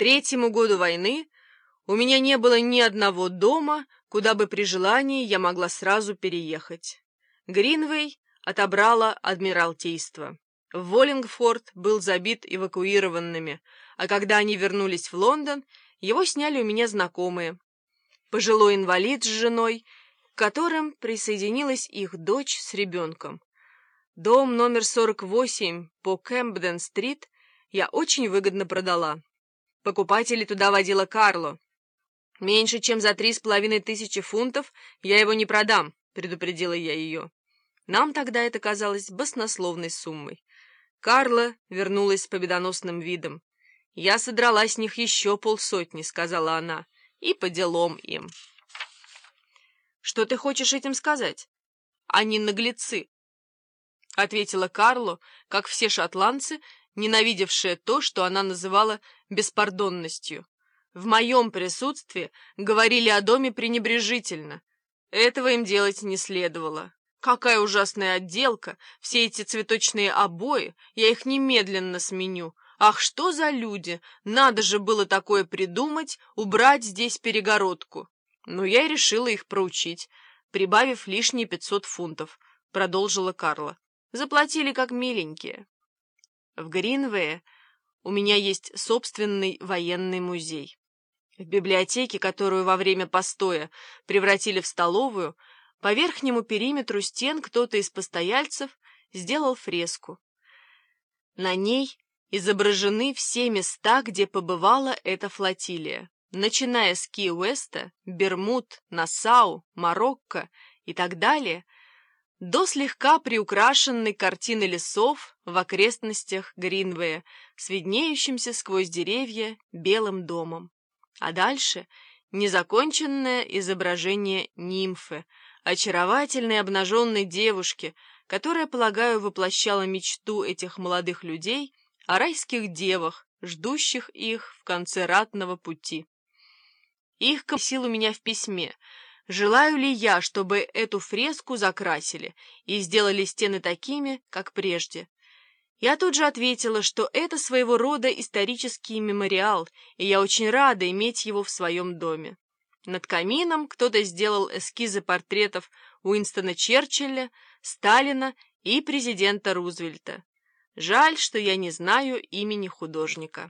3-му году войны у меня не было ни одного дома, куда бы при желании я могла сразу переехать. Гринвей отобрало Адмиралтейство. Воллингфорд был забит эвакуированными, а когда они вернулись в Лондон, его сняли у меня знакомые. Пожилой инвалид с женой, к которым присоединилась их дочь с ребенком. Дом номер 48 по Кэмпден-стрит я очень выгодно продала. Покупателей туда водила Карло. «Меньше, чем за 3500 фунтов я его не продам», — предупредила я ее. Нам тогда это казалось баснословной суммой. Карла вернулась с победоносным видом. «Я содрала с них еще 50, — сказала она, — и по делам им». «Что ты хочешь этим сказать? Они наглецы», — ответила Карло, как все шотландцы, ненавидевшие то, что она называла беспардонностью. В моем присутствии говорили о доме пренебрежительно. Этого им делать не следовало. Какая ужасная отделка, все эти цветочные обои, я их немедленно сменю. Ах, что за люди! Надо же было такое придумать, убрать здесь перегородку. Но я и решила их проучить, прибавив лишние 500 фунтов, продолжила Карла. Заплатили как миленькие. В Гринвее у меня есть собственный военный музей. В библиотеке, которую во время постоя превратили в столовую, по верхнему периметру стен кто-то из постояльцев сделал фреску. На ней изображены все места, где побывала эта флотилия, начиная с Ки-Уэста, Бермуд, Нассау, Марокко и так далее, до слегка приукрашенной картины лесов в окрестностях Гринвея с виднеющимся сквозь деревья белым домом. А дальше незаконченное изображение нимфы, очаровательной обнаженной девушки, которая, полагаю, воплощала мечту этих молодых людей о райских девах, ждущих их в конце ратного пути. Их просил у меня в письме, желаю ли я, чтобы эту фреску закрасили и сделали стены такими, как прежде. Я тут же ответила, что это своего рода исторический мемориал, и я очень рада иметь его в своем доме. Над камином кто-то сделал эскизы портретов Уинстона Черчилля, Сталина и президента Рузвельта. Жаль, что я не знаю имени художника.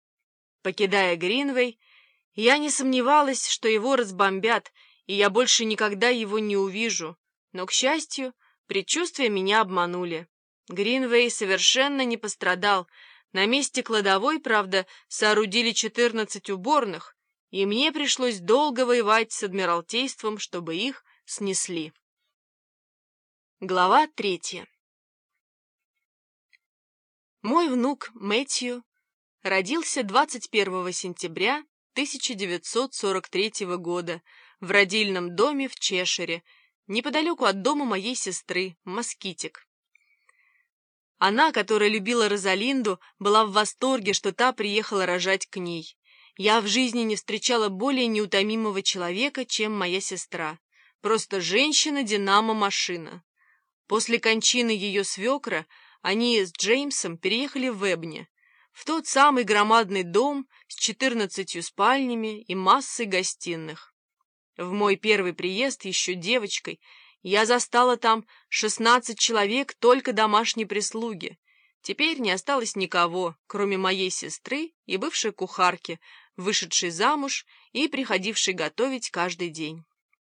Покидая Гринвей, я не сомневалась, что его разбомбят, и я больше никогда его не увижу, но, к счастью, предчувствия меня обманули. Гринвей совершенно не пострадал. На месте кладовой, правда, соорудили 14 уборных, и мне пришлось долго воевать с Адмиралтейством, чтобы их снесли. Глава 3. Мой внук Мэтью родился 21 сентября 1943 года в родильном доме в Чешире, неподалеку от дома моей сестры, Москитик. Она, которая любила Розалинду, была в восторге, что та приехала рожать к ней. Я в жизни не встречала более неутомимого человека, чем моя сестра. Просто женщина-динамо-машина. После кончины ее свекра они с Джеймсом переехали в Эбни, в тот самый громадный дом с 14 спальнями и массой гостиных. В мой первый приезд еще девочкой я застала там 16 человек только домашней прислуги. Теперь не осталось никого, кроме моей сестры и бывшей кухарки, вышедшей замуж и приходившей готовить каждый день.